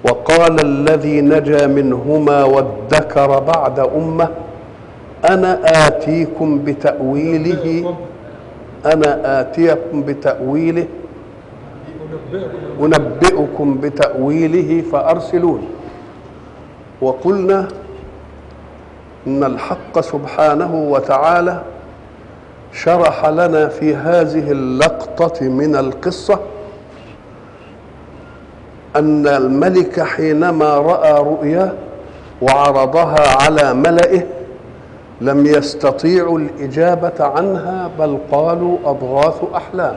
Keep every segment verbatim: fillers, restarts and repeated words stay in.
وقال الذي نجا منهما وادكر بعد أمة أنا آتيكم بتأويله أنا آتيكم بتأويله أنبئكم بتأويله فأرسلوني. وقلنا إن الحق سبحانه وتعالى شرح لنا في هذه اللقطة من القصة أن الملك حينما رأى رؤيا وعرضها على ملئه لم يستطيعوا الإجابة عنها، بل قالوا أضغاث أحلام،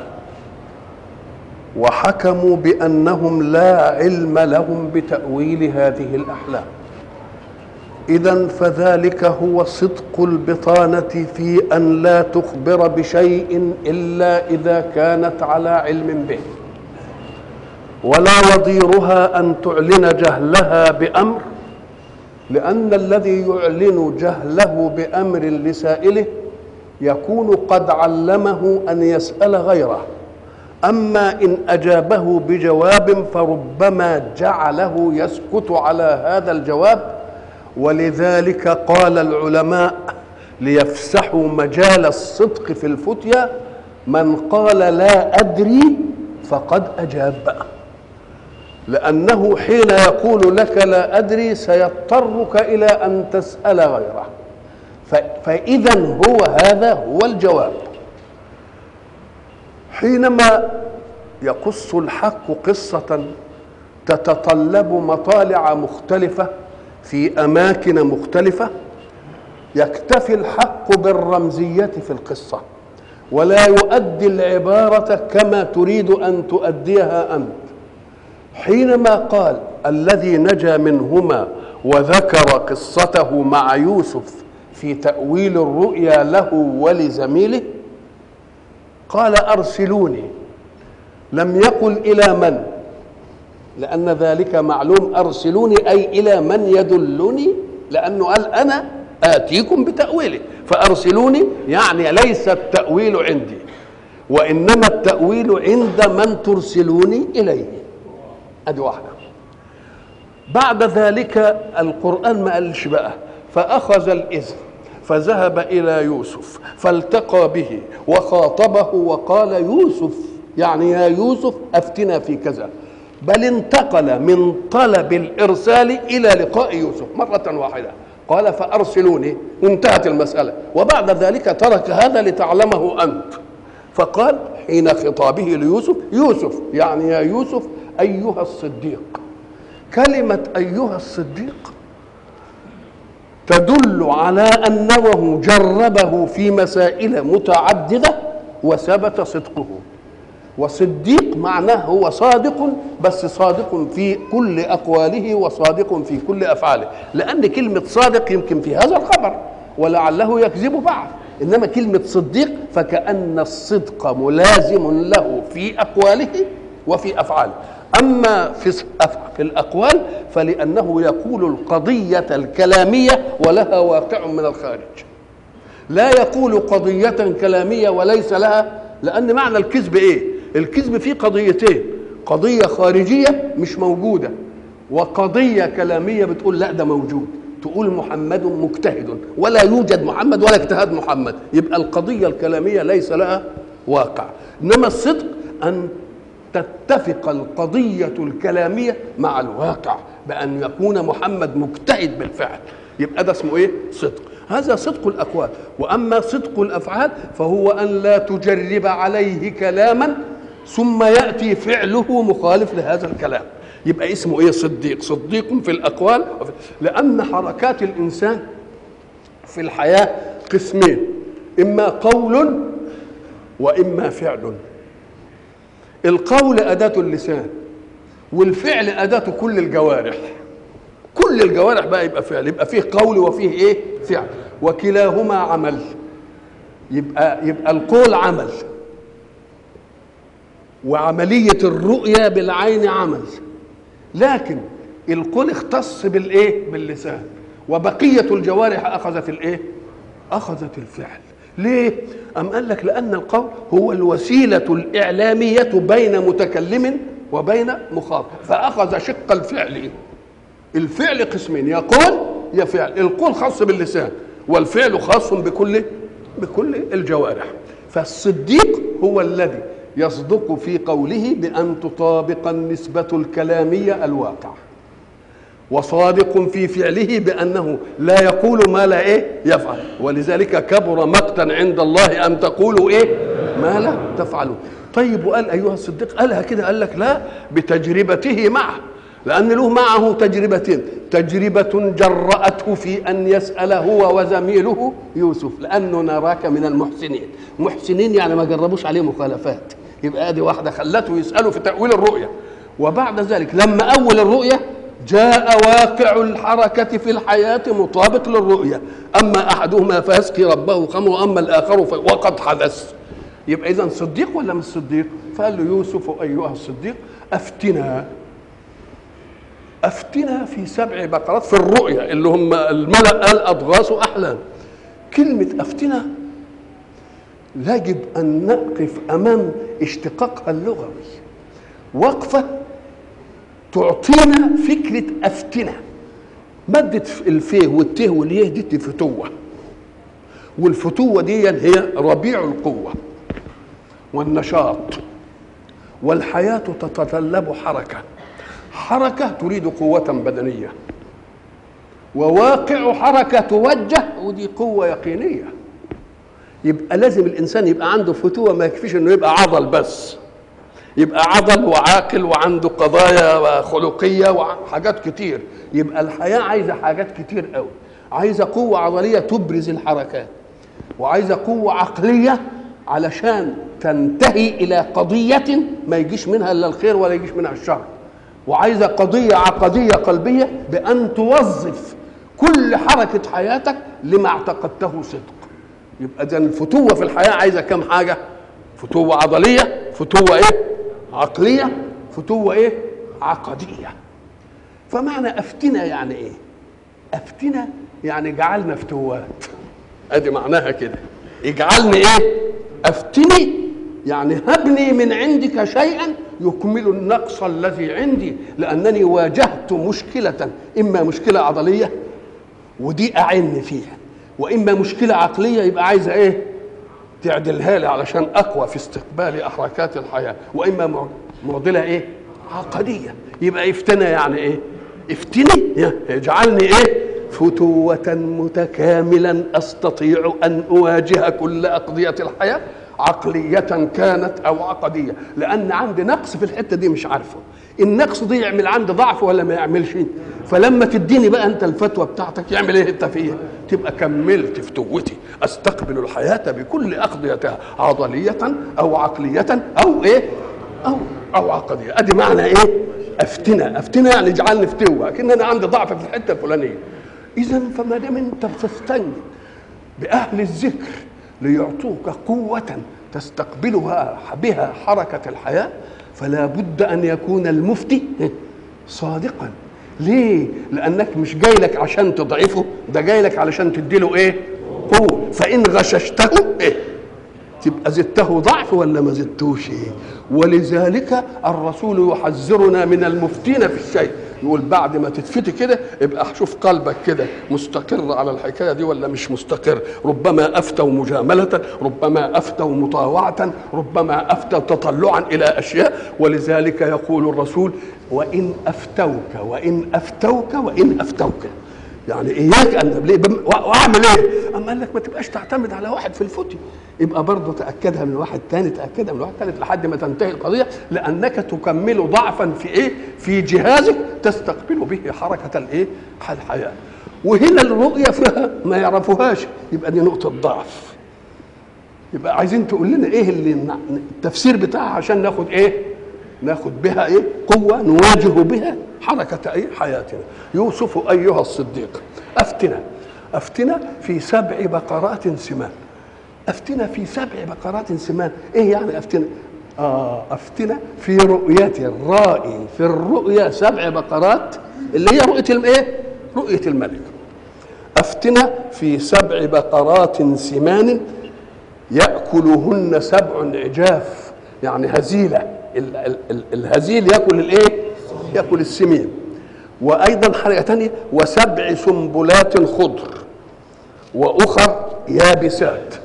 وحكموا بأنهم لا علم لهم بتأويل هذه الأحلام. إذن فذلك هو صدق البطانة في أن لا تخبر بشيء إلا إذا كانت على علم به، ولا يضيرها أن تعلن جهلها بأمر، لأن الذي يعلن جهله بأمر لسائله يكون قد علمه أن يسأل غيره، أما إن أجابه بجواب فربما جعله يسكت على هذا الجواب. ولذلك قال العلماء ليفسحوا مجال الصدق في الفتيا: من قال لا أدري فقد أجاب، لأنه حين يقول لك لا أدري سيضطرك إلى أن تسأل غيره، فإذا هو هذا هو الجواب. حينما يقص الحق قصة تتطلب مطالع مختلفة في أماكن مختلفة، يكتفي الحق بالرمزية في القصة ولا يؤدي العبارة كما تريد أن تؤديها أنت. حينما قال الذي نجا منهما وذكر قصته مع يوسف في تأويل الرؤيا له ولزميله قال أرسلوني، لم يقل إلى من، لأن ذلك معلوم. أرسلوني أي إلى من يدلني، لأنه قال أنا آتيكم بتأويله، فأرسلوني يعني ليس التأويل عندي، وإنما التأويل عند من ترسلوني إليه. أدي واحدة. بعد ذلك القرآن ما قالش بقى فأخذ الإذن فذهب إلى يوسف فالتقى به وخاطبه وقال يوسف، يعني يا يوسف أفتنا في كذا، بل انتقل من طلب الإرسال إلى لقاء يوسف مرة واحدة. قال فأرسلوني، انتهت المسألة. وبعد ذلك ترك هذا لتعلمه أنت، فقال حين خطابه ليوسف يوسف، يعني يا يوسف أيها الصديق. كلمة أيها الصديق تدل على أنه جربه في مسائل متعددة وثبت صدقه. وصديق معناه هو صادق، بس صادق في كل أقواله وصادق في كل أفعاله، لأن كلمة صادق يمكن في هذا الخبر ولعله يكذب بعض، إنما كلمة صديق فكأن الصدق ملازم له في أقواله وفي أفعاله. أما في في الأقوال فلأنه يقول القضية الكلامية ولها واقع من الخارج، لا يقول قضية كلامية وليس لها، لأن معنى الكذب إيه؟ الكذب فيه قضيتين: قضية خارجية مش موجودة، وقضية كلامية بتقول لا ده موجود. تقول محمد مجتهد ولا يوجد محمد ولا اجتهاد محمد، يبقى القضية الكلامية ليس لها واقع. إنما الصدق أن تتفق القضية الكلامية مع الواقع بأن يكون محمد مجتهد بالفعل، يبقى ده اسمه إيه؟ صدق. هذا صدق الأقوال. وأما صدق الأفعال فهو أن لا تجرب عليه كلاما ثم يأتي فعله مخالف لهذا الكلام، يبقى اسمه إيه؟ صديق. صديق في الأقوال، لأن حركات الإنسان في الحياة قسمين: إما قول وإما فعل. القول أداة اللسان، والفعل أداة كل الجوارح. كل الجوارح بقى يبقى فعل، يبقى فيه قول وفيه ايه؟ فعل، وكلاهما عمل. يبقى يبقى القول عمل، وعملية الرؤية بالعين عمل، لكن القول اختص بالايه؟ باللسان، وبقية الجوارح أخذت الايه؟ أخذت الفعل. ليه؟ أم قال لك لأن القول هو الوسيلة الإعلامية بين متكلم وبين مخاطب، فأخذ شق الفعل. الفعل قسمين، يقول يا فعل، القول خاص باللسان والفعل خاص بكل بكل الجوارح. فالصديق هو الذي يصدق في قوله بأن تطابق النسبة الكلامية الواقع، وصادق في فعله بأنه لا يقول ما لا إيه يفعل. ولذلك كبر مقتا عند الله أن تقولوا إيه ما لا تفعلوا. طيب وقال أيها الصديق، قالها كده، قال لك لا، بتجربته معه، لأن له معه تجربتين، تجربة جرأته في أن يسأل هو وزميله يوسف لأنه نراك من المحسنين. محسنين يعني ما جربوش عليه مخالفات، يبقى ادي واحدة خلته يسأله في تأويل الرؤية. وبعد ذلك لما أول الرؤية جاء واقع الحركة في الحياة مطابق للرؤية، أما أحدهما فيسقي ربه خمر وأما الآخر وقد حدث. يبقى إذن صديق ولا مش صديق؟ فقال له يوسف أيها الصديق أفتنا أفتنا في سبع بقرات في الرؤيا اللي هم الملأ قال أضغاث أحلام. كلمة أفتنا يجب أن نقف أمام اشتقاقها اللغوي وقفة تعطينا فكرة أفتنا. مادة الفيه والته واليه دي فتوة، والفتوة دي هي ربيع القوة والنشاط، والحياة تتطلب حركة. حركة تريد قوة بدنية، وواقع حركة توجه، ودي قوة يقينية. يبقى لازم الإنسان يبقى عنده فتوة، ما يكفيش إنه يبقى عضل بس، يبقى عضل وعاقل وعنده قضايا خلقية وحاجات كتير. يبقى الحياة عايزة حاجات كتير قوي، عايزة قوة عضلية تبرز الحركات، وعايزة قوة عقلية علشان تنتهي إلى قضية ما يجيش منها إلا الخير ولا يجيش منها الشر، وعايزة قضية عقدية قلبية بأن توظف كل حركة حياتك لما اعتقدته صدق. يبقى ده الفتوة في الحياة عايزة كم حاجة؟ فتوة عضلية، فتوة ايه؟ عقلية، فتوة ايه؟ عقدية. فمعنى أفتنا يعني ايه؟ أفتنا يعني جعلنا فتوات، ادي معناها كده. اجعلني ايه؟ أفتني يعني هبني من عندك شيئا يكمل النقص الذي عندي، لأنني واجهت مشكلة، إما مشكلة عضلية ودي أعن فيها، وإما مشكلة عقلية يبقى عايزة إيه؟ تعدلها لي علشان أقوى في استقبال حركات الحياة، وإما معضلة إيه؟ عقدية. يبقى افتنا يعني إيه؟ افتني اجعلني إيه؟ فتوة متكاملا أستطيع أن أواجه كل أقضية الحياة، عقلية كانت أو عقدية، لأن عندي نقص في الحتة دي مش عارفه. النقص دي يعمل عندي ضعف ولا ما يعملش؟ فلما تديني بقى أنت الفتوى بتاعتك يعمل إيه أنت فيها؟ تبقى كملت فتوتي، أستقبل الحياة بكل أقضيتها، عضلية أو عقلية أو إيه؟ أو أو عقدية. أدي معنى إيه؟ أفتنا. أفتنا يعني اجعلني فتوة، لكن أنا عندي ضعف في الحتة الفلانية. إذا فما دام أنت بتستني بأهل الذكر ليعطوك قوة تستقبلها بها حركة الحياة، فلا بد أن يكون المفتي صادقا. ليه؟ لأنك مش جاي لك عشان تضعفه، ده جاي لك علشان تديله إيه؟ قوة. فإن غششته إيه؟ تبقى زدته ضعف ولا ما زدتوش؟ إيه؟ ولذلك الرسول يحذرنا من المفتين في الشيء، يقول بعد ما تتفتي كده ابقى شوف قلبك كده مستقر على الحكايه دي ولا مش مستقر. ربما افتوا مجامله، ربما افتوا مطاوعه، ربما افتوا تطلعا الى اشياء. ولذلك يقول الرسول وان افتوك وان افتوك وان افتوك، يعني اياك ان واعمل ايه؟ اما قال لك ما تبقاش تعتمد على واحد في الفتي، يبقى برضه تاكدها من واحد ثاني، تاكدها من واحد ثالث لحد ما تنتهي القضيه، لانك تكمل ضعفا في ايه؟ في جهازك تستقبل به حركه الايه؟ الحياه. وهنا الرؤيه فيها ما يعرفوهاش، يبقى دي نقطه ضعف. يبقى عايزين تقول لنا ايه اللي التفسير بتاعها عشان ناخد ايه؟ ناخد بها ايه؟ قوه نواجه بها حركه ايه؟ حياتنا. يوسف ايها الصديق افتنا افتنا في سبع بقرات سمان. افتنا في سبع بقرات سمان، ايه يعني افتنا؟ اه افتنا في رؤية الرائي في الرؤيا سبع بقرات اللي هي رؤية الايه؟ رؤية الملك. افتنا في سبع بقرات سمان يأكلهن سبع عجاف، يعني هزيلة ال ال ال الهزيل ياكل الايه؟ ياكل السمين. وايضا حاجه ثانيه، وسبع سنبلات خضر واخر يابسات.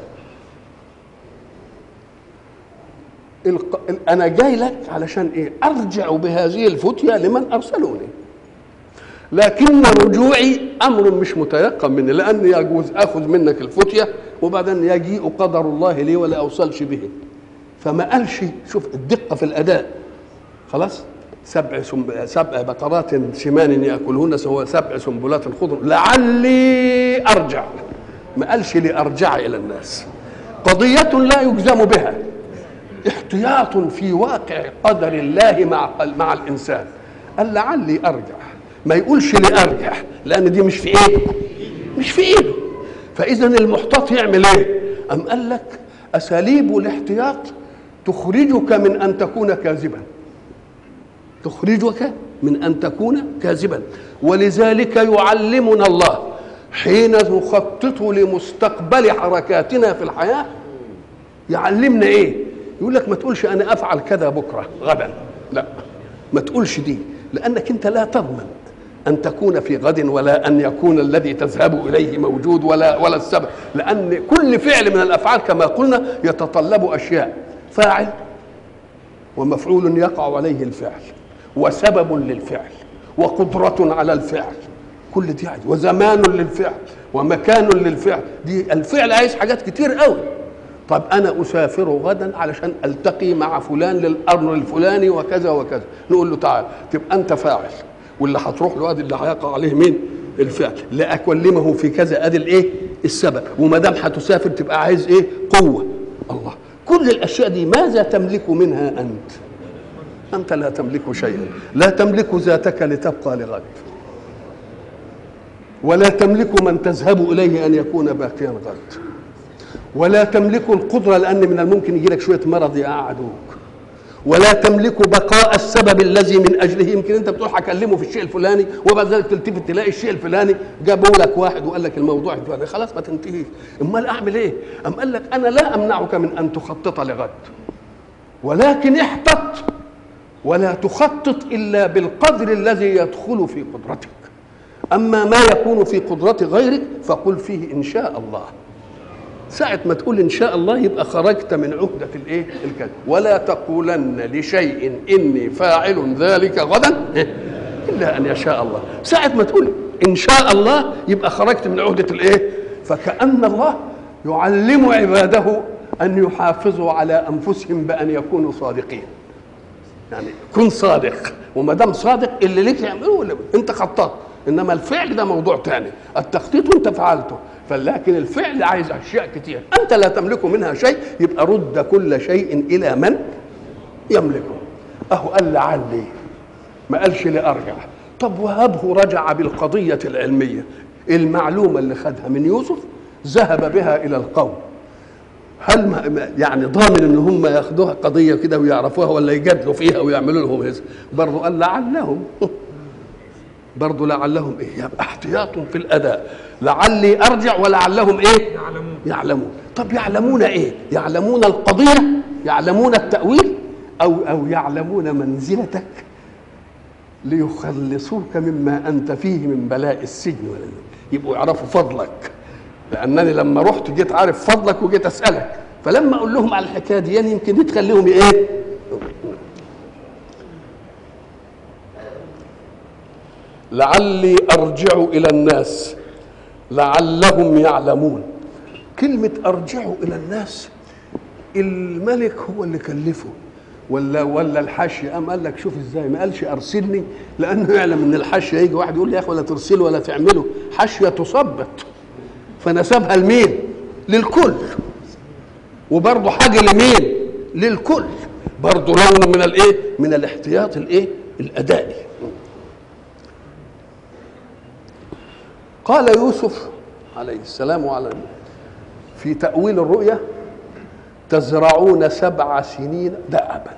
الق... انا جاي لك علشان ايه؟ ارجع بهذه الفتيه لمن ارسلوني، لكن رجوعي امر مش متيقن مني، لان يجوز اخذ منك الفتيه وبعدين يجيء قدر الله لي ولا اوصلش به. فما قالش، شوف الدقه في الاداء، خلاص سبع سنب... سبع بقرات سمان ياكلهن سوى سبع سنبلات خضر لعلي ارجع. ما قالش لارجع الى الناس. قضيه لا يجزم بها، احتياط في واقع قدر الله مع مع الانسان. قال لعلي ارجع، ما يقولش لارجع، لان دي مش في ايده، مش في ايده. فاذا المحتاط يعمل ايه؟ ام قال لك اساليب الاحتياط تخرجك من ان تكون كاذبا، تخرجك من ان تكون كاذبا. ولذلك يعلمنا الله حين نخطط لمستقبل حركاتنا في الحياه، يعلمنا ايه؟ يقول لك ما تقولش انا افعل كذا بكره غدا، لا ما تقولش دي، لانك انت لا تضمن ان تكون في غد ولا ان يكون الذي تذهب اليه موجود ولا ولا السبب، لان كل فعل من الافعال كما قلنا يتطلب اشياء، فاعل ومفعول يقع عليه الفعل وسبب للفعل وقدرة على الفعل، كل دي عادي، وزمان للفعل ومكان للفعل. دي الفعل عايز حاجات كتير قوي. طب انا اسافر غدا علشان التقي مع فلان للامر الفلاني وكذا وكذا، نقول له تعال، تبقى انت فاعل، واللي هتروح له ادي اللي هيقع عليه مين؟ الفعل. لا اكلمه في كذا ادي الايه؟ السبب. وما دام هتسافر تبقى عايز ايه؟ قوه. الله، كل الاشياء دي ماذا تملك منها انت؟ انت لا تملك شيئا، لا تملك ذاتك لتبقى لغد، ولا تملك من تذهب اليه ان يكون باقيا غد، ولا تملك القدره لان من الممكن يجي لك شويه مرض يقعدوك، ولا تملك بقاء السبب الذي من اجله يمكن انت بتقول هكلمه في الشيء الفلاني وبعد ذلك تلتفت تلاقي الشيء الفلاني جابوا لك واحد وقال لك الموضوع الفلاني، خلاص ما تنتهيش. امال اعمل ايه؟ ام قال لك انا لا امنعك من ان تخطط لغد، ولكن احتط ولا تخطط الا بالقدر الذي يدخل في قدرتك. اما ما يكون في قدرة غيرك فقل فيه ان شاء الله. ساعة ما تقول إن شاء الله يبقى خرجت من عهدة الإيه؟ الكذب. ولا تقولن لشيء إني فاعل ذلك غدا إلا أن يشاء الله. ساعة ما تقول إن شاء الله يبقى خرجت من عهدة الإيه؟ فكأن الله يعلم عباده أن يحافظوا على أنفسهم بأن يكونوا صادقين. يعني كن صادق، وما دام صادق اللي ليك يعمله أنت خططت، إنما الفعل ده موضوع تاني. التخطيط أنت فعلته، فلكن الفعل عايز اشياء كتير انت لا تملك منها شيء، يبقى رد كل شيء الى من يملكه. اهو قال لعلي، ما قالش لارجع. طب وهبه رجع بالقضيه العلميه، المعلومه اللي خدها من يوسف ذهب بها الى القوم، هل ما يعني ضامن ان هم ياخدوها قضيه كده ويعرفوها ولا يجادلوا فيها ويعملوا لهم هذا؟ برضه قال لعلهم برضه لعلهم ايه؟ يبقى احتياط في الاداء، لعلي ارجع ولعلهم ايه؟ يعلمون. يعلمون. طب يعلمون ايه؟ يعلمون القضيه، يعلمون التاويل، او او يعلمون منزلتك ليخلصوك مما انت فيه من بلاء السجن، ولا يبقوا يعرفوا فضلك، لانني لما رحت جيت عارف فضلك وجيت اسالك، فلما اقول لهم على الحكايه دي يعني يمكن دي تخليهم ايه؟ لعلي ارجع الى الناس لعلهم يعلمون. كلمه ارجع الى الناس، الملك هو اللي كلفه ولا ولا الحاشيه؟ قام قال لك شوف ازاي، ما قالش ارسلني، لانه يعلم ان الحاشيه يجي واحد يقول لي يا اخي ولا ترسله ولا تعمله، حاشيه تثبط، فنسبها لمين؟ للكل. وبرضه حاجه لمين؟ للكل، برضه لون من الايه؟ من الاحتياط الايه؟ الادائي. قال يوسف عليه السلام وعلى في تأويل الرؤيا: تزرعون سبع سنين دأبا.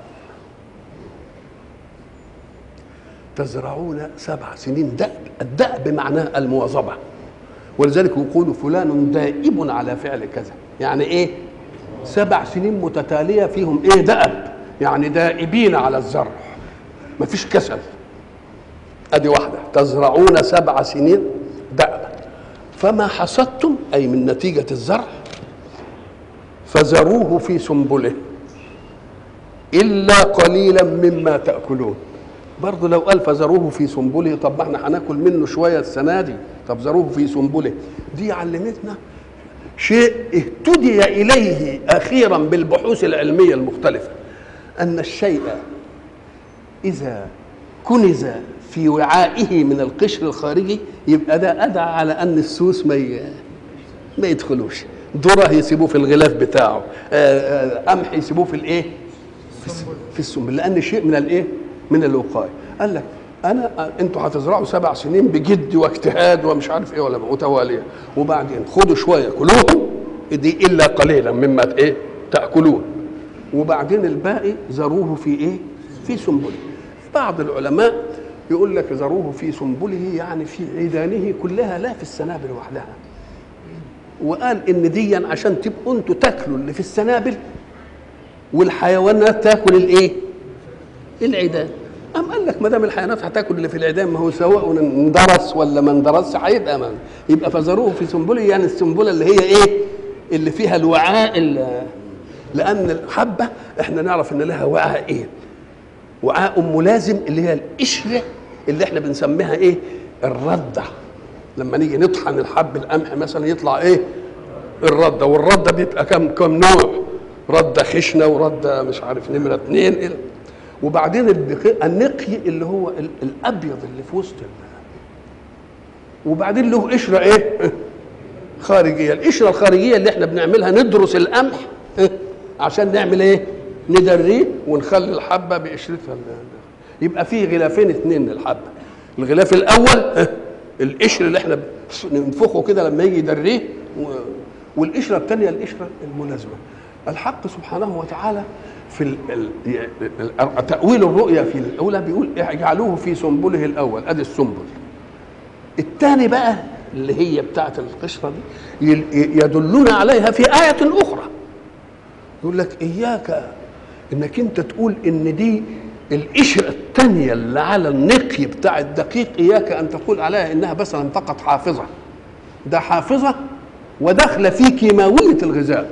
تزرعون سبع سنين دأب، الدأب معناه المواظبة، ولذلك يقول فلان دائب على فعل كذا، يعني ايه؟ سبع سنين متتالية فيهم ايه؟ دأب، يعني دائبين على الزرع، مفيش كسل. ادي واحده، تزرعون سبع سنين دأبا فما حصدتم اي من نتيجه الزرع فذروه في سنبله الا قليلا مما تاكلون. برضه لو قال فذروه في سنبله، طب ما احنا هناكل منه شويه السنه دي، طب ذروه في سنبله دي علمتنا شيء اهتدي اليه اخيرا بالبحوث العلميه المختلفه، ان الشيء اذا كنز في وعائه من القشر الخارجي يبقى ده ادعى على ان السوس ما ما يدخلوش، ذره يسيبوه في الغلاف بتاعه، قمح يسيبوه في الايه؟ في السنبل، لان شيء من الايه؟ من الوقايه. قال لك انا انتوا هتزرعوا سبع سنين بجد واجتهاد ومش عارف ايه ولا متواليه، وبعدين خدوا شويه كلوهم دي الا قليلا مما ايه؟ تاكلون، وبعدين الباقي ذروه في ايه؟ في سنبله. بعض العلماء يقول لك ذروه في سنبله يعني في عيدانه كلها لا في السنابل وحدها، وقال ان دي عشان تبقوا انتوا تاكلوا اللي في السنابل والحيوانات تاكل الايه؟ العيدان. قام قال لك ما دام الحيوانات هتاكل اللي في العيدان، ما هو سواء اندرس ولا ما اندرسش هيبقى من يبقى فذروه في سنبله، يعني السنبله اللي هي ايه؟ اللي فيها الوعاء، لان الحبه احنا نعرف ان لها وعاء ايه؟ وعاء ملازم اللي هي القشره اللي احنا بنسميها ايه؟ الرده. لما نيجي نطحن الحب القمح مثلا يطلع ايه؟ الرده، والرده بيبقى كم كم نوع؟ رده خشنه ورده مش عارف نمره اثنين، وبعدين النقي اللي هو الابيض اللي في وسط، وبعدين له قشره ايه؟ خارجيه. القشره الخارجيه اللي احنا بنعملها ندرس القمح عشان نعمل ايه؟ ندريه ونخلي الحبه بقشرتها. يبقى فيه غلافين اثنين للحبه، الغلاف الاول القشر اللي احنا ننفخه كده لما يجي يدريه، والقشره الثانيه القشره الملازمه. الحق سبحانه وتعالى في تأويل الرؤيا في الاولى بيقول اجعلوه في سنبله الاول، ادي السنبل. الثاني بقى اللي هي بتاعه القشره دي يدلنا عليها في آية اخرى، يقول لك اياك انك انت تقول ان دي القشره الثانيه اللي على النقي بتاع الدقيق، اياك ان تقول عليها انها مثلا فقط حافظه، ده حافظه وداخله في كيماويه الغذاء.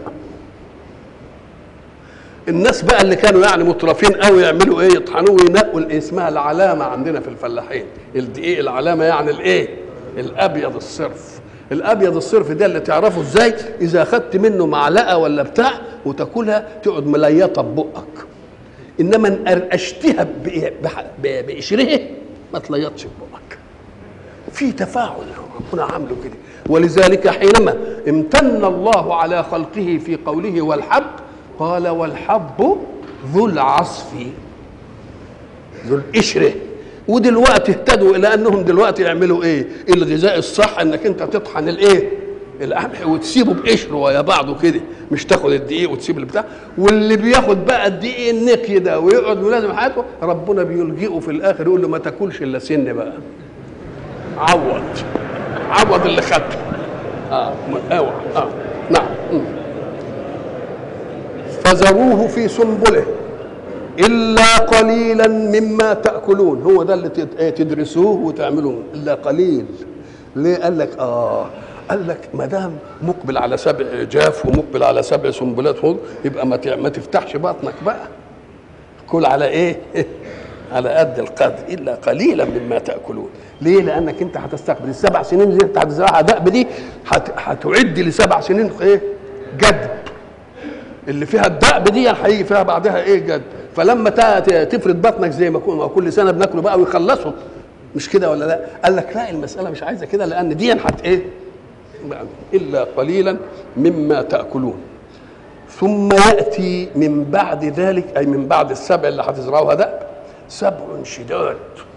الناس بقى اللي كانوا يعني مترفين قوي يعملوا ايه؟ يطحنوه وينقوا اسمها العلامه عندنا في الفلاحين، الدقيق العلامه يعني الايه؟ الابيض الصرف. الابيض الصرف ده اللي تعرفه ازاي؟ اذا اخذت منه معلقه ولا بتاع وتاكلها تقعد مليطه ببقك، انما ان قرقشتها بقشرها ما تليطش ببقك. في تفاعل ربنا عامله كده. ولذلك حينما امتن الله على خلقه في قوله والحب قال والحب ذو العصف، ذو القشره. ودلوقتي اهتدوا الى انهم دلوقتي يعملوا ايه؟ الغذاء الصح انك انت تطحن الايه؟ القمح وتسيبه بقشره ويا بعضه كده، مش تاخد الدقيق وتسيب البتاع. واللي بياخد بقى الدقيق النقي ده ويقعد ملازم حياته ربنا بيلجئه في الاخر يقول له ما تاكلش الا سن بقى، عوض عوض اللي خدته. اه اوعى اه نعم. فذروه في سنبله الا قليلا مما تاكلون. هو ده اللي تدرسوه وتعملوه، الا قليل. ليه؟ قال لك اه قال لك ما دام مقبل على سبع جاف ومقبل على سبع سنبلات خضر يبقى ما ما تفتحش بطنك بقى، كل على ايه؟ على قد القدر. الا قليلا مما تاكلون. ليه؟ لانك انت هتستقبل السبع سنين اللي انت هتزرعها دأب دي هتعد لسبع سنين ايه؟ جدب. اللي فيها الدأب دي هيجي فيها بعدها ايه؟ جد. فلما تفرد بطنك زي ما كل سنه بناكله بقى ويخلصوا، مش كده ولا لا؟ قال لك لا، المساله مش عايزه كده، لان دي هت ايه؟ الا قليلا مما تاكلون. ثم ياتي من بعد ذلك، اي من بعد السبع اللي هتزرعوها ده، سبع شداد.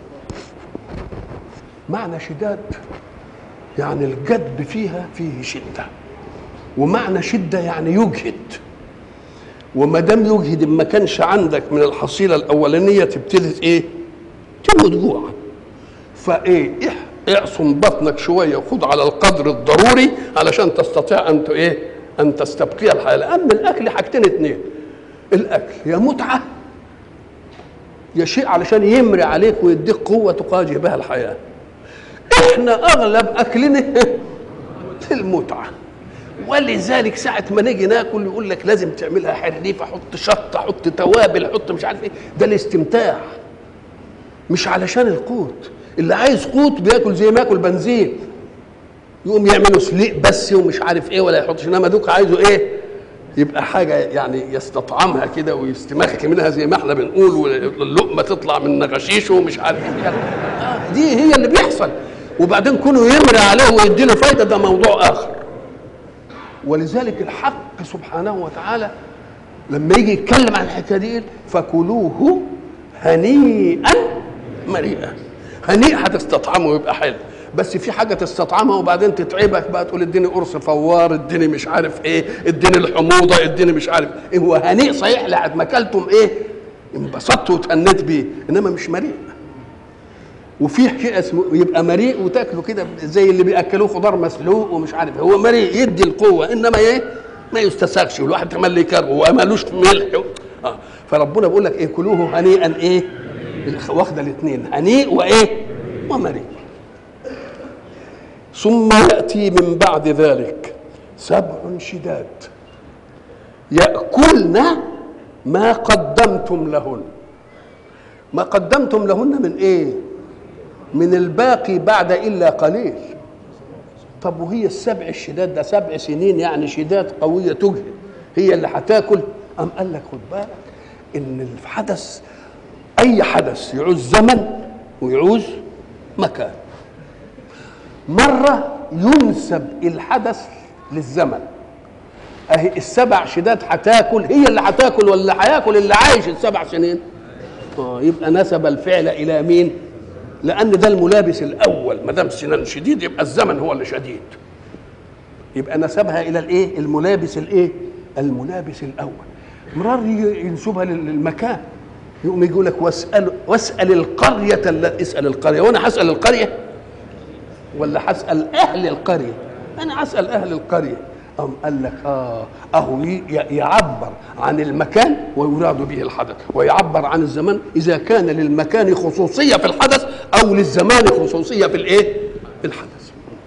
معنى شداد يعني الجدب فيها فيه شده، ومعنى شده يعني يجهد. وما دام يجهد ما كانش عندك من الحصيله الاولانيه تبتدي ايه؟ تموت جوعا. فايه؟ اعصم بطنك شويه وخد على القدر الضروري علشان تستطيع ان ايه؟ ان تستبقي الحياه. لان الاكل حاجتين اتنين، الاكل يا متعه يا شيء علشان يمري عليك ويديك قوه تقاجه بها الحياه. احنا اغلب اكلنا المتعه، ولذلك ساعه ما نيجي ناكل يقول لك لازم تعملها حريفه، حط شطه، حط توابل، حط مش عارف ايه. ده الاستمتاع مش علشان القوت. اللي عايز قوت بياكل زي ما ياكل بنزين، يقوم يعملوا سليق بس ومش عارف ايه ولا يحطش. انما دوك عايزه ايه؟ يبقى حاجه يعني يستطعمها كده ويستمخك منها زي ما احنا بنقول، واللقمه تطلع من نغشيشه ومش عارف ايه. آه دي هي اللي بيحصل. وبعدين كونه يمري عليه ويدي له فايده ده موضوع اخر. ولذلك الحق سبحانه وتعالى لما يجي يتكلم عن الحكايه دي فكلوه هنيئا مريئا. هنيء هتستطعمه ويبقى حلو، بس في حاجه تستطعمها وبعدين تتعبك بقى، تقول اديني قرص فوار، اديني مش عارف ايه، اديني الحموضه، اديني مش عارف ايه. هو هنيء صحيح لحد ما اكلتم ايه انبسطت وتهنيت بيه، انما مش مريء. وفي شيء اسمه يبقى مريء وتاكله كده زي اللي بياكلوه خضار مسلوق ومش عارف. هو مريء يدي القوه، انما ايه ما يستساغش، والواحد تملي يكره ومالوش ملح. اه فربنا بيقول لك ايه كلوه هنيئا ايه، واخده الاثنين هنيء وايه ومريء. ثم ياتي من بعد ذلك سبع شداد ياكلن ما قدمتم لهن. ما قدمتم لهن من ايه؟ من الباقي بعد الا قليل. طب وهي السبع الشداد ده سبع سنين يعني شداد قويه تجهد، هي اللي هتاكل؟ ام قال لك خد بالك ان الحدث اي حدث يعوز زمن ويعوز مكان. مره ينسب الحدث للزمن، اهي السبع شداد هتاكل، هي اللي هتاكل ولا هياكل اللي عايش السبع سنين؟ اه يبقى نسب الفعل الى مين؟ لان ده الملابس الاول، ما دام سنان شديد يبقى الزمن هو اللي شديد، يبقى نسبها الى الايه؟ الملابس الايه؟ الملابس الاول. مرار ينسبها للمكان، يقوم يقول لك واسال واسال القريه التي، اسال القريه. وانا هسال القريه ولا هسال اهل القريه؟ انا هسال اهل القريه. أم قال لك اه اهو يعبر عن المكان ويراد به الحدث، ويعبر عن الزمان اذا كان للمكان خصوصيه في الحدث او للزمان خصوصيه في الايه؟ الحدث.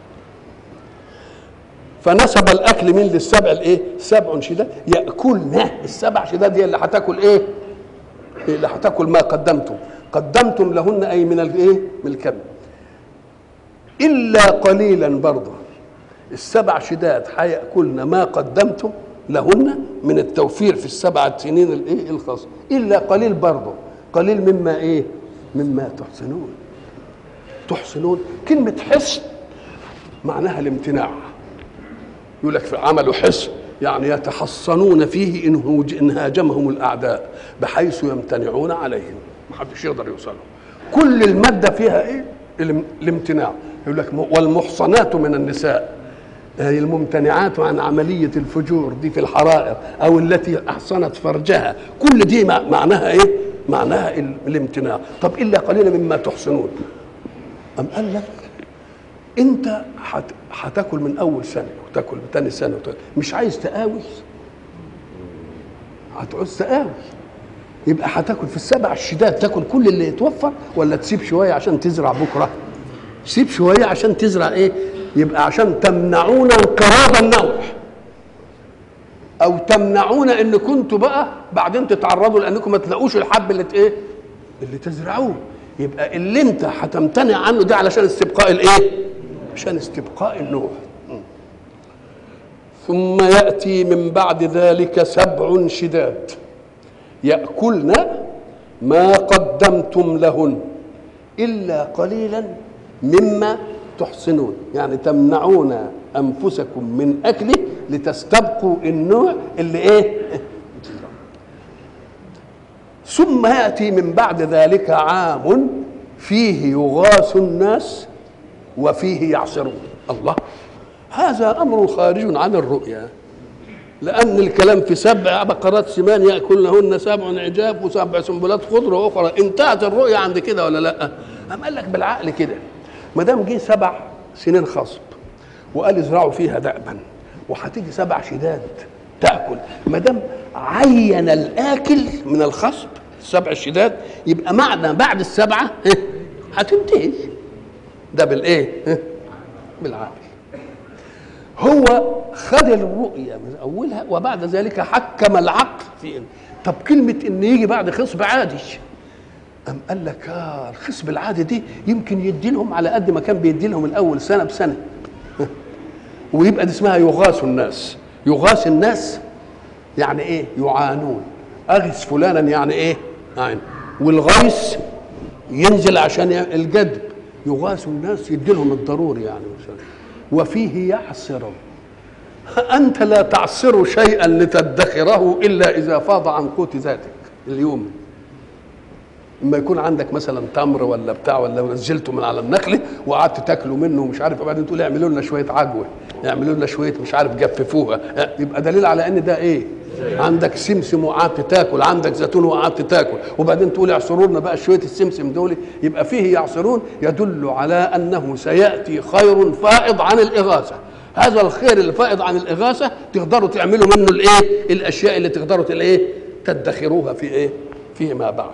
فنسب الاكل من للسبع الايه؟ سبع شداد ياكلن. السبع شداد هي اللي هتاكل ايه؟ اللي هتاكل ما قدمتم. قدمتم لهن اي من الايه؟ من الكم. الا قليلا برضه السبع شداد هياكلن ما قدمتم لهن من التوفير في السبع سنين الايه؟ الخاصه. الا قليل برضه، قليل مما ايه؟ مما تحسنون. تحسنون كلمه حسن معناها الامتناع. يقول لك في عملوا حسن يعني يتحصنون فيه ان هاجمهم الاعداء بحيث يمتنعون عليهم، ما حدش يقدر يوصلهم. كل الماده فيها ايه؟ الامتناع. يقول لك والمحصنات من النساء هي الممتنعات عن عمليه الفجور دي في الحرائر، او التي احصنت فرجها، كل دي معناها ايه؟ معناها الامتناع. طب الا قليلا مما تحسنون. ام قال لك انت هتاكل من اول سنه وتاكل من ثاني سنه وتاكل. مش عايز تقاوي، هتعوز تقاوي، يبقى هتاكل في السبع الشداد تاكل كل اللي يتوفر، ولا تسيب شويه عشان تزرع بكره؟ سيب شويه عشان تزرع ايه؟ يبقى عشان تمنعون انقراض النوع، او تمنعون ان كنتوا بقى بعدين تتعرضوا لانكم ما تلاقوش الحب اللي ايه؟ اللي تزرعوه. يبقى اللي انت هتمتنع عنه ده علشان استبقاء الايه؟ عشان استبقاء النوع. ثم ياتي من بعد ذلك سبع شداد ياكلن ما قدمتم لهن الا قليلا مما تحسنون، يعني تمنعون انفسكم من اكله لتستبقوا النوع اللي ايه؟ ثم ياتي من بعد ذلك عام فيه يغاث الناس وفيه يعصرون. الله، هذا امر خارج عن الرؤيا، لان الكلام في سبع بقرات سمان ياكلنهن سبع عجاف وسبع سنبلات خضر واخرى. انتهت الرؤيا عند كده ولا لا؟ قام قال لك بالعقل كده، ما دام جه سبع سنين خصب وقال ازرعوا فيها دأبا وهتيجي سبع شداد تاكل، ما دام عين الاكل من الخصب السبع الشداد، يبقى معنى بعد السبعه هتنتهي. ده بالايه؟ بالعقل. هو خد الرؤيه من اولها وبعد ذلك حكم العقل في. طب كلمه ان يجي بعد خصب عادي، أم قال لك اه الخصب العادي دي يمكن يدي لهم على قد ما كان بيدي لهم الاول سنه بسنه ويبقى دي اسمها يغاث الناس. يغاث الناس يعني ايه؟ يعانون. اغث فلانا يعني ايه؟ يعني والغيث ينزل عشان الجدب. يغاث الناس يدي لهم الضروري يعني مثلا. وفيه يعصر، انت لا تعصر شيئا لتدخره الا اذا فاض عن قوت ذاتك اليوم. اما يكون عندك مثلا تمر ولا بتاع ولا نزلته من على النخله وقعدت تاكلوا منه ومش عارف، وبعدين تقول اعملوا لنا شويه عجوه، يعملوا لنا شويه مش عارف جففوها، يبقى دليل على ان ده ايه؟ عندك سمسم وقعدت تاكل، عندك زيتون وقعدت تاكل، وبعدين تقول اعصروا لنا بقى شويه السمسم دول. يبقى فيه يعصرون يدل على انه سياتي خير فائض عن الاغاثه. هذا الخير الفائض عن الاغاثه تقدروا تعملوا منه الايه؟ الاشياء اللي تقدروا الايه؟ تدخروها في ايه؟ فيما بعد.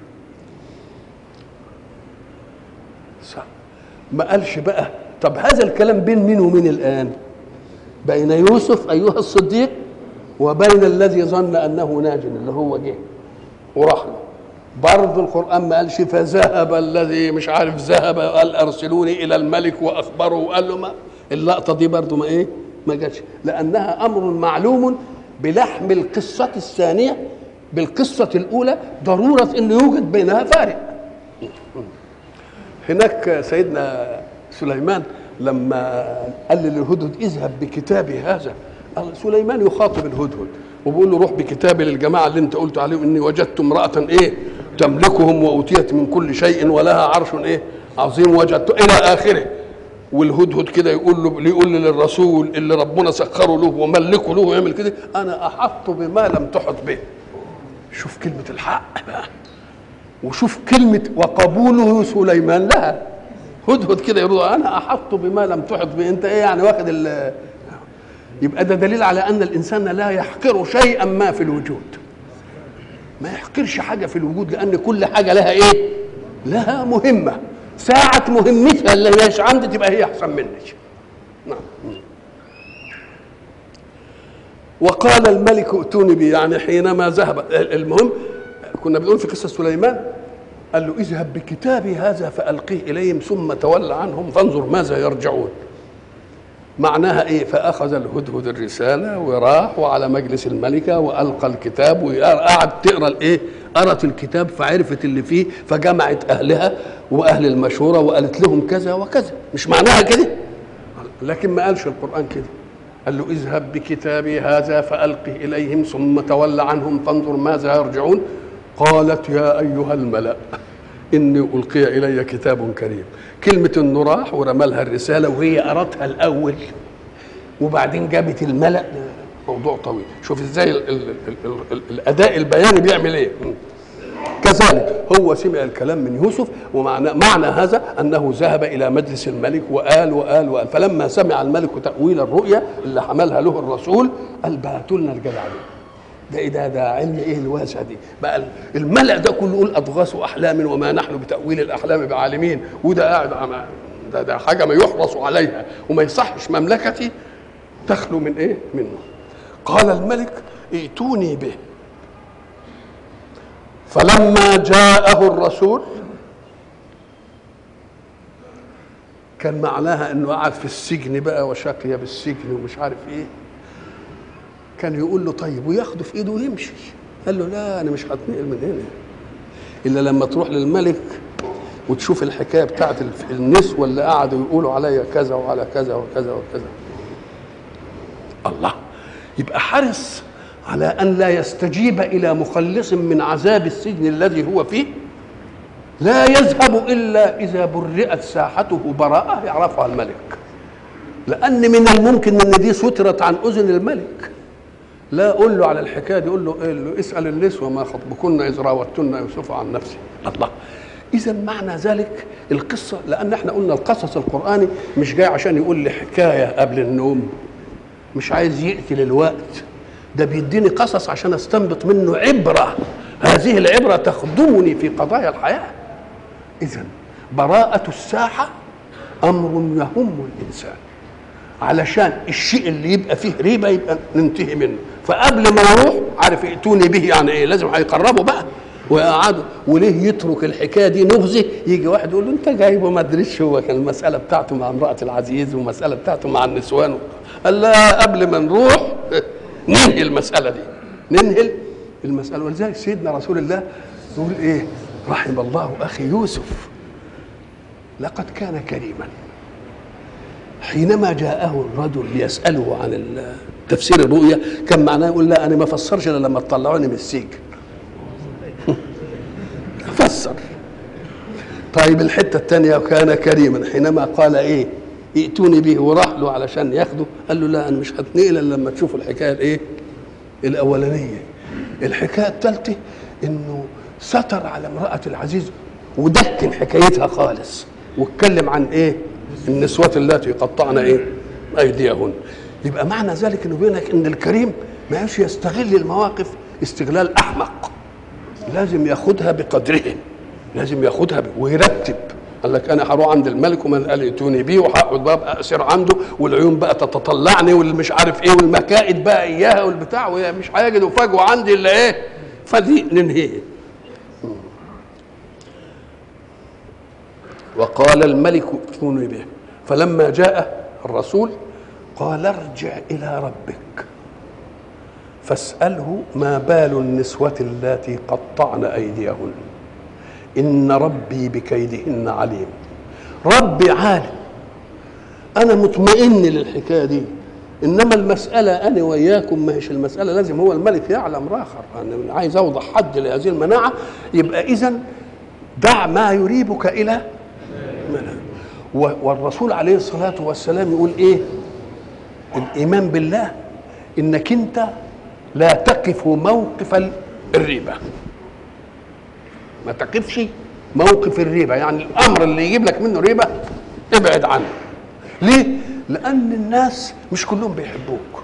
صح. ما قالش بقى طب هذا الكلام بين مين ومين الآن؟ بين يوسف أيها الصديق وبين الذي ظن أنه ناج اللي هو جه وراح له. برضه القرآن ما قالش فذهب الذي مش عارف ذهب قال أرسلوني إلى الملك وأخبره وقال له ما. اللقطة دي برضه ما إيه؟ ما جاتش، لأنها أمر معلوم بلحم القصة الثانية بالقصة الأولى، ضرورة أن يوجد بينها فارق. هناك سيدنا سليمان لما قال للهدهد اذهب بكتابي هذا، سليمان يخاطب الهدهد وبيقول له روح بكتابي للجماعه اللي انت قلت عليهم اني وجدت امراه ايه تملكهم واوتيت من كل شيء ولها عرش ايه عظيم وجدت الى اخره. والهدهد كده يقول له يقول للرسول اللي ربنا سخره له وملكه له ويعمل كده انا احط بما لم تحط به. شوف كلمه الحق بقى، وشوف كلمة وقبوله سليمان لها. هدهد كده يقول أنا أحط بما لم تحط به. أنت إيه يعني واخد ال. يبقى ده دليل على أن الإنسان لا يحقر شيئا ما في الوجود، ما يحقرش حاجة في الوجود، لأن كل حاجة لها إيه؟ لها مهمة. ساعة مهمتها اللي هيش عندي تبقى هي أحسن منك. نعم. وقال الملك ائتوني به، يعني حينما ذهب. المهم كنا بنقول في قصة سليمان قال له اذهب بكتابي هذا فألقيه إليهم ثم تول عنهم فانظر ماذا يرجعون. معناها ايه؟ فأخذ الهدهد الرسالة وراح وعلى مجلس الملكة وألقى الكتاب وقعد تقرأ الايه؟ قرأت الكتاب فعرفت اللي فيه فجمعت أهلها وأهل المشورة وقالت لهم كذا وكذا. مش معناها كده، لكن ما قالش القرآن كده. قال له اذهب بكتابي هذا فألقه إليهم ثم تول عنهم فانظر ماذا يرجعون. قالت يا أيها الملأ إني ألقي إلي كتاب كريم. كلمة إنه راح ورمالها الرسالة وهي قرأتها الأول وبعدين جابت الملأ، موضوع طويل. شوف إزاي ال ال ال ال الأداء البياني بيعمل إيه. كذلك هو سمع الكلام من يوسف، ومعنى معنى هذا أنه ذهب إلى مجلس الملك وقال وقال وقال. فلما سمع الملك تأويل الرؤيا اللي حملها له الرسول قال بعتوا لنا الجدع ده. ده ايه ده؟ ده علم ايه الواسع دي بقى؟ الملأ ده كله يقول اضغاث احلام وما نحن بتاويل الاحلام بعالمين، وده قاعد ده, ده حاجه ما يحرص عليها وما يصحش مملكتي تخلو من ايه؟ منه. قال الملك ائتوني به. فلما جاءه الرسول كان معناها انه قعد في السجن بقى وشقي بالسجن ومش عارف ايه. كان يقول له طيب وياخده في ايده ويمشي. قال له لا انا مش هتنقل من هنا الا لما تروح للملك وتشوف الحكايه بتاعت النسوه اللي قعدوا يقولوا عليا كذا وعلى كذا وكذا وكذا. الله، يبقى حرص على ان لا يستجيب الى مخلص من عذاب السجن الذي هو فيه. لا يذهب الا اذا برئت ساحته براءه يعرفها الملك، لان من الممكن ان دي سترت عن اذن الملك. لا اقول له على الحكايه دي، يقول له ايه؟ له اسال النسوه ما خطبكن اذ راوتن يوسف عن نفسه. الله، اذا معنى ذلك القصه، لان احنا قلنا القصص القراني مش جاي عشان يقول لي حكايه قبل النوم، مش عايز يقتل الوقت، ده بيديني قصص عشان استنبط منه عبره هذه العبرة تخدمني في قضايا الحياة. إذن براءة الساحة أمر يهم الإنسان، علشان الشيء اللي يبقى فيه ريبة يبقى ننتهي منه. فقبل ما يروح عارف ائتوني به يعني إيه، لازم هيقربوا بقى ويقعدوا. وليه يترك الحكايه دي نبذه؟ يجي واحد يقول له انت جايبه ما ادريش، هو كان المساله بتاعته مع امراه العزيز والمساله بتاعته مع النسوان. قال لا، قبل ما نروح ننهي المساله دي، ننهي المساله. ولذلك سيدنا رسول الله يقول ايه؟ رحم الله اخي يوسف لقد كان كريما. حينما جاءه الرجل ليساله عن تفسير الرؤيا كان معناه يقول لا انا ما فسرش الا لما تطلعوني من السجن. فسر. طيب الحته الثانيه وكان كريما حينما قال ايه؟ ائتوني به، وراح له علشان ياخده. قال له لا انا مش هتنقل الا لما تشوفوا الحكايه الايه؟ الاولانيه. الحكايه الثالثه انه ستر على امراه العزيز ودكن حكايتها خالص، واتكلم عن ايه؟ النسوات اللاتي يقطعن ايه؟ ايديهن. يبقى معنى ذلك انه بيقول لك ان الكريم ما يستغل المواقف استغلال احمق، لازم ياخدها بقدرها، لازم ياخدها ب... ويرتب. قال لك انا هروح عند الملك ومن قال ائتوني بيه، وهقعد بقى اسير عنده، والعيون بقى تتطلعني واللي مش عارف ايه، والمكائد بقى اياها والبتاع، ومش هيجدوا فجوه عندي الا ايه؟ فدي ننهيه. وقال الملك ائتوني به، فلما جاء الرسول قال ارجع الى ربك فاسأله ما بال النسوة اللاتي قطعن أيديهن إن ربي بكيدهن عليم. ربي عالم، أنا مطمئن للحكاية دي، إنما المسألة أنا وإياكم ما هيش المسألة لازم هو الملك يعلم راخر. أنا عايز أوضح حد لهذه المناعة. يبقى إذن دع ما يريبك إلى منع. والرسول عليه الصلاة والسلام يقول إيه؟ الإيمان بالله إنك أنت لا تقف موقف الريبة، ما تقفش موقف الريبة، يعني الأمر اللي يجيب لك منه ريبة ابعد عنه. ليه؟ لأن الناس مش كلهم بيحبوك،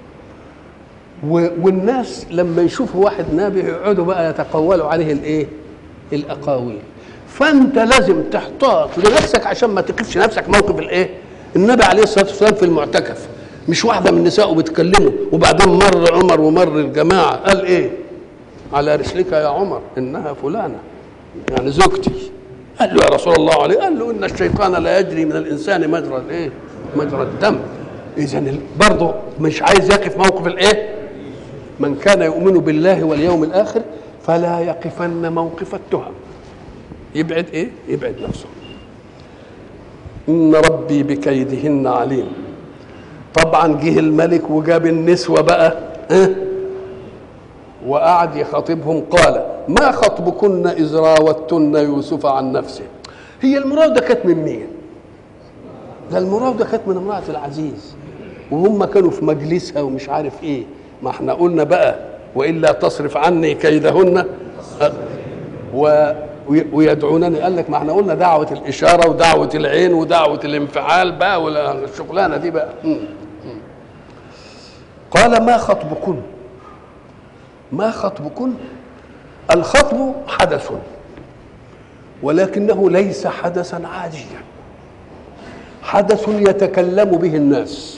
والناس لما يشوفوا واحد نابي يقعدوا بقى يتقولوا عليه الايه؟ الأقاويل. فأنت لازم تحتاط لنفسك عشان ما تقفش نفسك موقف الايه؟ النبي عليه الصلاة والسلام في المعتكف مش واحدة من نسائه بتكلمه، وبعدين مر عمر ومر الجماعة، قال ايه؟ على رسلك يا عمر انها فلانة، يعني زوجتي. قال له يا رسول الله عليه، قال له ان الشيطان لا يجري من الانسان مجرى الايه؟ مجرى الدم. اذا برضه مش عايز يقف موقف الايه؟ من كان يؤمن بالله واليوم الاخر فلا يقفن موقف التهم. يبعد ايه؟ يبعد نفسه. ان ربي بكيدهن عليم. طبعا جه الملك وجاب النسوة بقى اه؟ وقعد يخاطبهم. قال ما خطبكن إذ راوتن يوسف عن نفسه. هي المراودة كانت من مين؟ ده المراودة كانت من امرأة العزيز، وهم كانوا في مجلسها ومش عارف ايه. ما احنا قلنا بقى وإلا تصرف عني كيدهن و ويدعونني. قال لك ما احنا قلنا دعوة الإشارة ودعوة العين ودعوة الانفعال بقى والشغلانة دي بقى. قال ما خطبكن. ما خطبكن؟ الخطب حدث، ولكنه ليس حدثا عاديا، حدث يتكلم به الناس،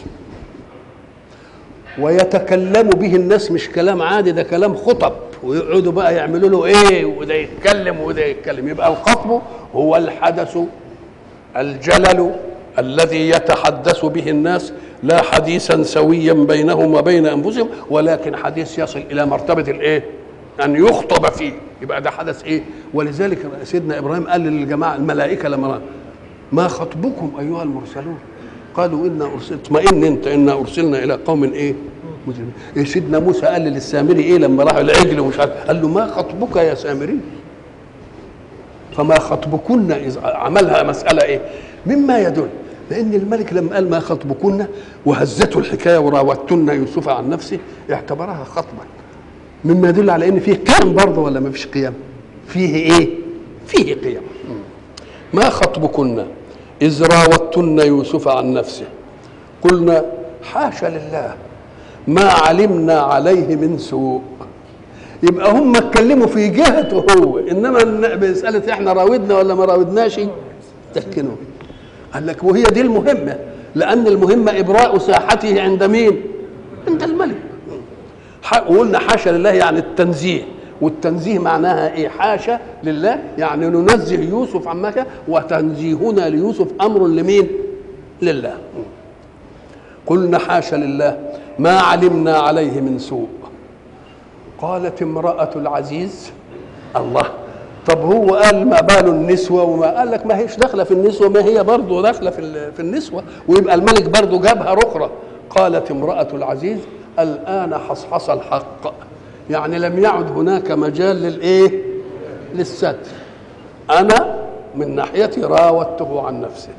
ويتكلم به الناس مش كلام عادي، ده كلام خطب، ويقعدوا بقى يعملوا له ايه، وده يتكلم وده يتكلم. يبقى الخطب هو الحدث الجلل الذي يتحدث به الناس، لا حديثا سويا بينهم وبين انفسهم، ولكن حديث يصل الى مرتبه الايه؟ ان يخطب فيه. يبقى ده حدث ايه؟ ولذلك سيدنا ابراهيم قال للجماعه الملائكه لما ما خطبكم ايها المرسلون؟ قالوا انا ارسلت. اطمئن انت، انا ارسلنا الى قوم ايه؟ مجرمين. إيه سيدنا موسى قال للسامري ايه لما راحوا العجل ومش عارف؟ قال له ما خطبك يا سامري؟ فما خطبكن اذ عملها مساله ايه؟ مما يدل لأن الملك لما قال ما خطبكن وهزته الحكاية وراوتن يوسف عن نفسه اعتبرها خطبا، مما يدل على ان فيه قيم برضه ولا ما فيش قيم؟ فيه ايه؟ فيه قيم. ما خطبكن إذ راوتن يوسف عن نفسه قلنا حاشا لله ما علمنا عليه من سوء. يبقى هم اتكلموا في جهته هو، انما مساله احنا راودنا ولا ما راودناش تكنوا. قال لك وهي دي المهمه، لان المهمه ابراء ساحته عند مين؟ عند الملك. وقلنا حاشا لله يعني التنزيه، والتنزيه معناها ايه؟ حاشا لله يعني ننزه يوسف عن مكة، وتنزيهنا ليوسف امر لمين؟ لله. قلنا حاشا لله ما علمنا عليه من سوء. قالت امرأة العزيز الله، طب هو قال ما بال النسوة وما قال لك ما هيش داخلة في النسوة، ما هي برضه داخلة في في النسوة، ويبقى الملك برضه جابها رخرة. قالت امرأة العزيز الآن حصحص الحق، يعني لم يعد هناك مجال للايه؟ للستر. انا من ناحيتي راودته عن نفسه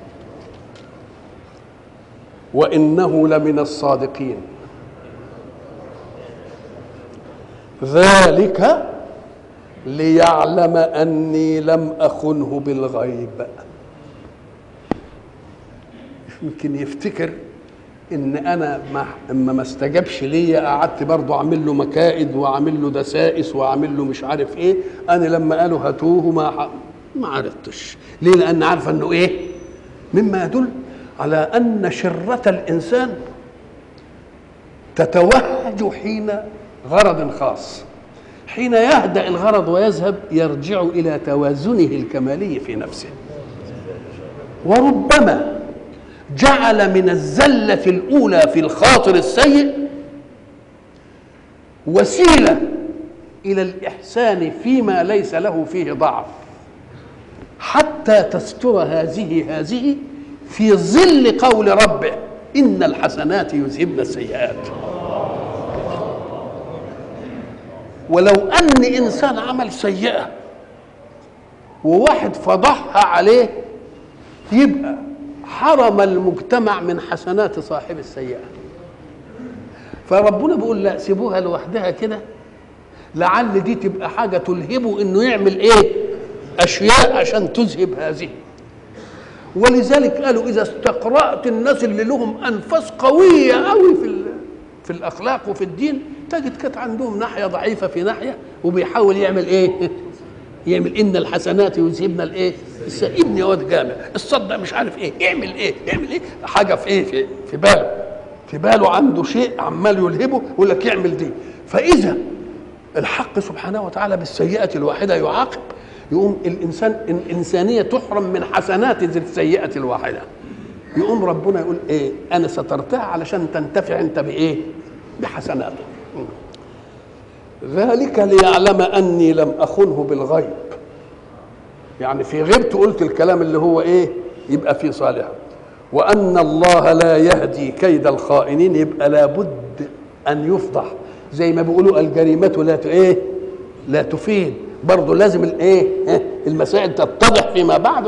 وانه لمن الصادقين، ذلك ليعلم اني لم اخنه بالغيب. يمكن يفتكر ان انا ما اما ما استجابش ليا قعدت برضه اعمل له مكائد واعمل له دسائس واعمل له مش عارف ايه، انا لما قالوا هاتوه ما ما عرفتش ليه؟ لان عارفه انه ايه؟ مما يدل على ان شره الانسان تتوهج حين غرض خاص، حين يهدأ الغرض ويذهب يرجع الى توازنه الكمالي في نفسه. وربما جعل من الزلة الأولى في الخاطر السيء وسيلة إلى الإحسان فيما ليس له فيه ضعف، حتى تستر هذه هذه في ظل قول ربه إن الحسنات يذهبن السيئات. ولو أن إنسان عمل سيئة وواحد فضحها عليه يبقى حرم المجتمع من حسنات صاحب السيئة. فربنا بيقول لا سيبوها لوحدها كده، لعل دي تبقى حاجة تلهبه انه يعمل ايه؟ اشياء عشان تذهب هذه. ولذلك قالوا اذا استقرأت الناس اللي لهم انفاس قوية قوي في في الاخلاق وفي الدين، تجد كانت عندهم ناحية ضعيفة في ناحية وبيحاول يعمل ايه؟ يعمل ان الحسنات يذهبن الايه؟ ابني واد جامع الصدق مش عارف ايه، يعمل ايه؟ يعمل ايه؟ حاجه في ايه؟ في, في باله في باله عنده شيء عمال يلهبه يقول لك يعمل دي. فاذا الحق سبحانه وتعالى بالسيئه الواحده يعاقب، يقوم الانسان الانسانيه تحرم من حسنات السيئه الواحده، يقوم ربنا يقول ايه؟ انا سترتها علشان تنتفع انت بايه؟ بحسناته. ذلك ليعلم اني لم اخنه بالغيب، يعني في غيبت قلت الكلام اللي هو ايه؟ يبقى فيه صالح. وان الله لا يهدي كيد الخائنين، يبقى لابد ان يفضح، زي ما بيقولوا الجريمه لا ايه؟ لا تفيد، برضه لازم الايه؟ المسائل تتضح فيما بعد.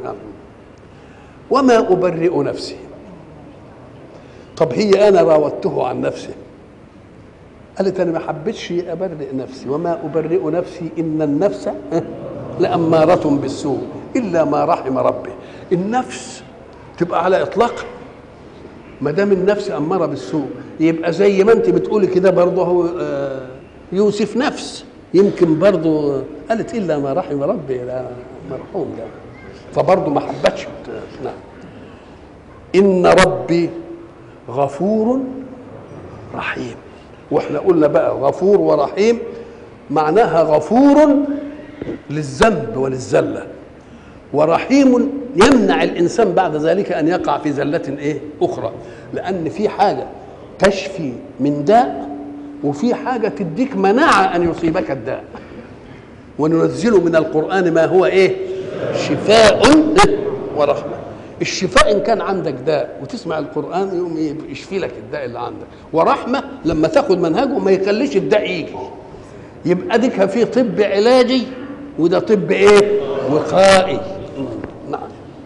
وما ابرئ نفسي، طب هي انا راودته عن نفسه، قالت انا ما حبيتش ابرئ نفسي، وما ابرئ نفسي ان النفس لأمارة بالسوء إلا ما رحم ربي. النفس تبقى على إطلاق، ما دام النفس أمارة بالسوء يبقى زي ما أنت بتقولي كده برضه هو يوسف نفس، يمكن برضه قالت إلا ما رحم ربي، لا مرحوم ده، فبرضه ما حبتش. نعم. إن ربي غفور رحيم، وإحنا قلنا بقى غفور ورحيم معناها غفور للذنب وللزلة، ورحيم يمنع الإنسان بعد ذلك أن يقع في زلة إيه؟ أخرى، لأن في حاجة تشفي من داء وفي حاجة تديك مناعة أن يصيبك الداء. وننزل من القرآن ما هو إيه؟ شفاء ورحمة. الشفاء إن كان عندك داء وتسمع القرآن يقوم يشفي لك الداء اللي عندك، ورحمة لما تاخد منهجه ما يخليش الداء يجي، يبقى ديك في طب علاجي وده طب ايه؟ وقائي. نعم.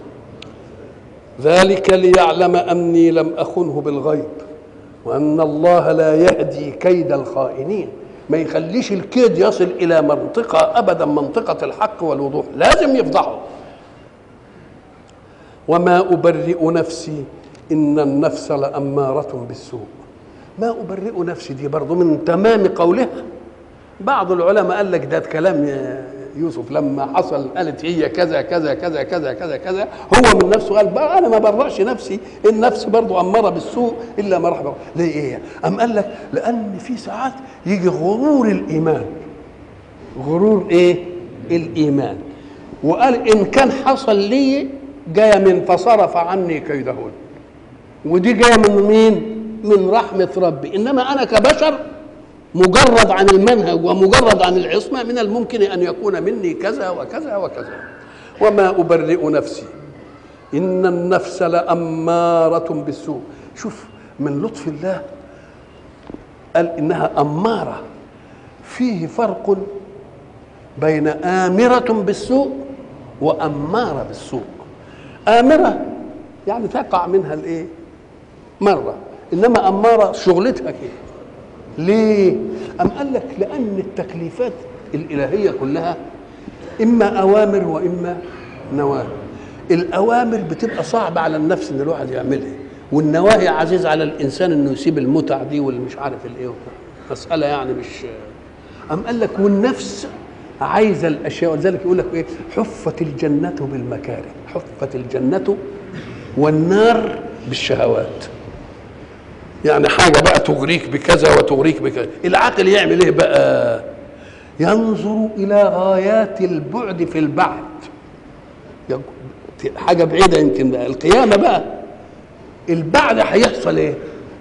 ذلك ليعلم اني لم اخنه بالغيب وان الله لا يهدي كيد الخائنين، ما يخليش الكيد يصل الى منطقه ابدا، منطقه الحق والوضوح، لازم يفضحه. وما ابرئ نفسي ان النفس لاماره بالسوء. ما ابرئ نفسي دي برضه من تمام قولها بعض العلماء قال لك ده كلام يوسف لما حصل قالت هي كذا كذا كذا كذا كذا كذا، هو من نفسه قال بقى انا ما برأش نفسي، النفس برضو اماره بالسوء الا ما رحم. ليه ايه؟ ام قال لك لان في ساعات يجي غرور الايمان، غرور ايه؟ الايمان، وقال ان كان حصل لي جايه من فصرف عني كيدهن، ودي جايه من مين؟ من رحمه ربي. انما انا كبشر مجرد عن المنهج ومجرد عن العصمه من الممكن ان يكون مني كذا وكذا وكذا. وما ابرئ نفسي ان النفس لاماره بالسوء. شوف من لطف الله قال انها اماره، فيه فرق بين امره بالسوء واماره بالسوء. امره يعني تقع منها الايه مره، انما اماره شغلتها كده. ليه؟ أم قال لك لأن التكليفات الإلهية كلها إما أوامر وإما نواهي. الأوامر بتبقى صعبة على النفس إن الواحد يعملها، والنواهي عزيز على الإنسان إنه يسيب المتع دي واللي مش عارف الإيه، مسألة يعني مش. أم قال لك والنفس عايزة الأشياء، ولذلك يقول لك إيه؟ حفت الجنة بالمكاره، حفت الجنة والنار بالشهوات. يعني حاجة بقى تغريك بكذا وتغريك بكذا. العقل يعمل ايه بقى؟ ينظر الى غايات البعد في البعد، حاجة بعيدة يمكن بقى القيامة بقى البعد هيحصل ايه؟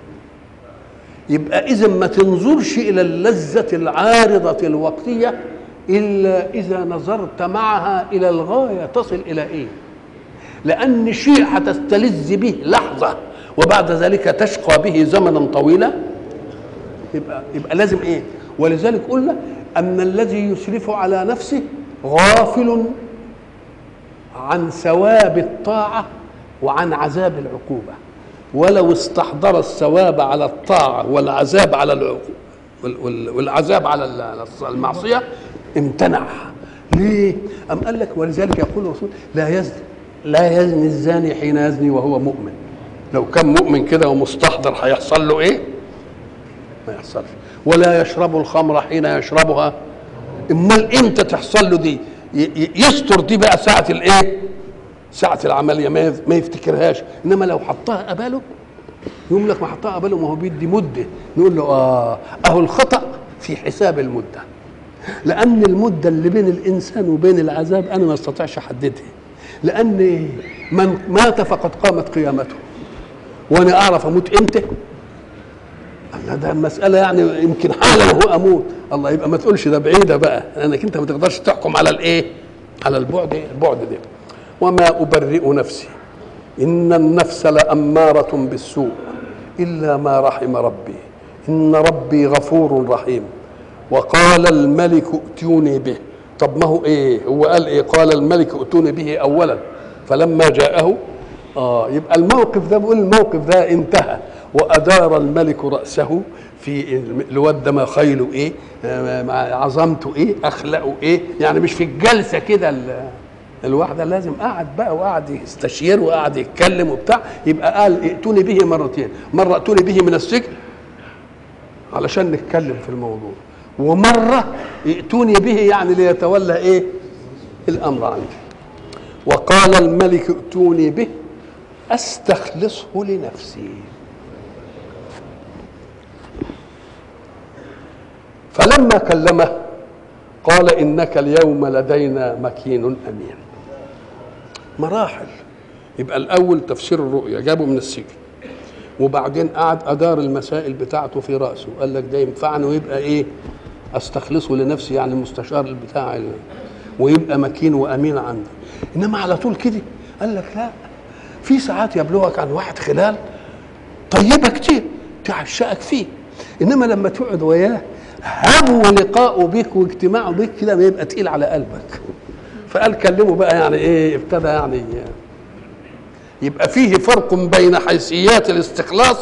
يبقى اذا ما تنظرش الى اللذة العارضة الوقتية الا اذا نظرت معها الى الغاية تصل الى ايه؟ لان شيء هتستلذ به لحظة وبعد ذلك تشقى به زمنا طويلا، يبقى يبقى لازم ايه؟ ولذلك قلنا ان الذي يسرف على نفسه غافل عن ثواب الطاعه وعن عذاب العقوبه، ولو استحضر الثواب على الطاعه والعذاب على العقوبه والعذاب على المعصيه امتنع. ليه؟ ام قال لك ولذلك يقول الرسول لا يزني لا يزني الزاني حين يزني وهو مؤمن. لو كان مؤمن كده ومستحضر هيحصل له ايه؟ ما يحصلش. ولا يشرب الخمر حين يشربها. امال امتى تحصل له دي؟ يستر دي بقى ساعه الايه؟ ساعه العمليه ما يفتكرهاش. انما لو حطها قباله يقول لك ما حطها قباله ما هو بيدي مده، نقول له اه اهو الخطا في حساب المده، لان المده اللي بين الانسان وبين العذاب انا ما استطيعش احددها، لان من مات فقد قامت قيامته، وانا اعرف اموت امتى؟ الله ده المساله يعني يمكن حالا هو اموت. الله يبقى ما تقولش ده بعيده بقى، لانك انت ما تقدرش تحكم على الايه؟ على البعد البعد ده. وما ابرئ نفسي ان النفس لاماره بالسوء الا ما رحم ربي ان ربي غفور رحيم. وقال الملك ائتوني به. طب ما هو ايه؟ هو قال ايه؟ قال الملك ائتوني به اولا فلما جاءه اه يبقى الموقف ده بيقول الموقف ده انتهى. وادار الملك راسه في الواد ما خيله ايه؟ آه عظمته ايه؟ اخلاقه ايه؟ يعني مش في الجلسه كده الواحده، لازم قعد بقى وقعد يستشير وقعد يتكلم وبتاع. يبقى قال ائتوني به مرتين، مره ائتوني به من السجن علشان نتكلم في الموضوع، ومره ائتوني به يعني ليتولى ايه؟ الامر عندي. وقال الملك ائتوني به استخلصه لنفسي. فلما كلمه قال انك اليوم لدينا مكين امين. مراحل. يبقى الاول تفسير الرؤيا جابه من السجن، وبعدين قعد ادار المسائل بتاعته في راسه، قال لك ده ينفعني ويبقى ايه؟ استخلصه لنفسي يعني المستشار بتاع، ويبقى مكين وامين عندي. انما على طول كده قال لك لا، في ساعات يبلغك عن واحد خلال طيبه كتير تعشقك فيه، انما لما تقعد وياه هم لقاؤه بك واجتماعه بك كده ما يبقى تقيل على قلبك. فقال كلمه بقى يعني ايه؟ ابتدى يعني يبقى فيه فرق بين حيثيات الاستخلاص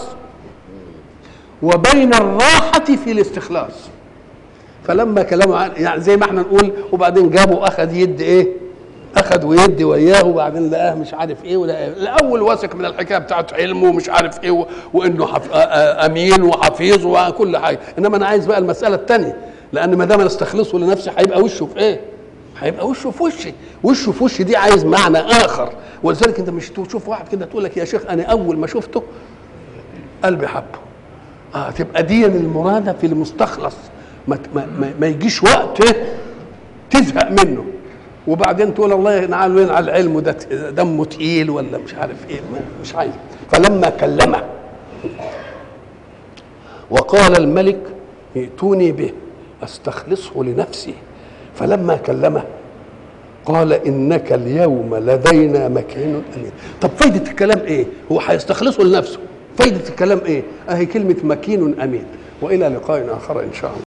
وبين الراحه في الاستخلاص. فلما كلامه يعني زي ما احنا نقول وبعدين جابه اخذ يد ايه؟ اخذ ويدي وياه، وبعدين لقاه مش عارف ايه ولا الاول واثق من الحكايه بتاعت علمه ومش عارف ايه وانه حف... امين وحفيظ وكل حاجه. انما انا عايز بقى المساله الثانيه لان ما دام انا استخلصه لنفسي هيبقى وشه في ايه؟ هيبقى وشه في وشي. وشه في وشي دي عايز معنى اخر. ولذلك انت مش تشوف واحد كده تقول لك يا شيخ انا اول ما شفته قلبي حبه. اه تبقى دي المراده في المستخلص، ما, ما, ما يجيش وقت تزهق منه وبعدين تقول الله ينعل وين على العلم ده دمه تقيل ولا مش عارف ايه، مش عايز. فلما كلمه وقال الملك ائتوني به استخلصه لنفسي، فلما كلمه قال انك اليوم لدينا مكين امين. طب فايده الكلام ايه؟ هو هيستخلصه لنفسه، فايده الكلام ايه؟ اهي كلمه مكين امين. والى لقاء اخر ان شاء الله.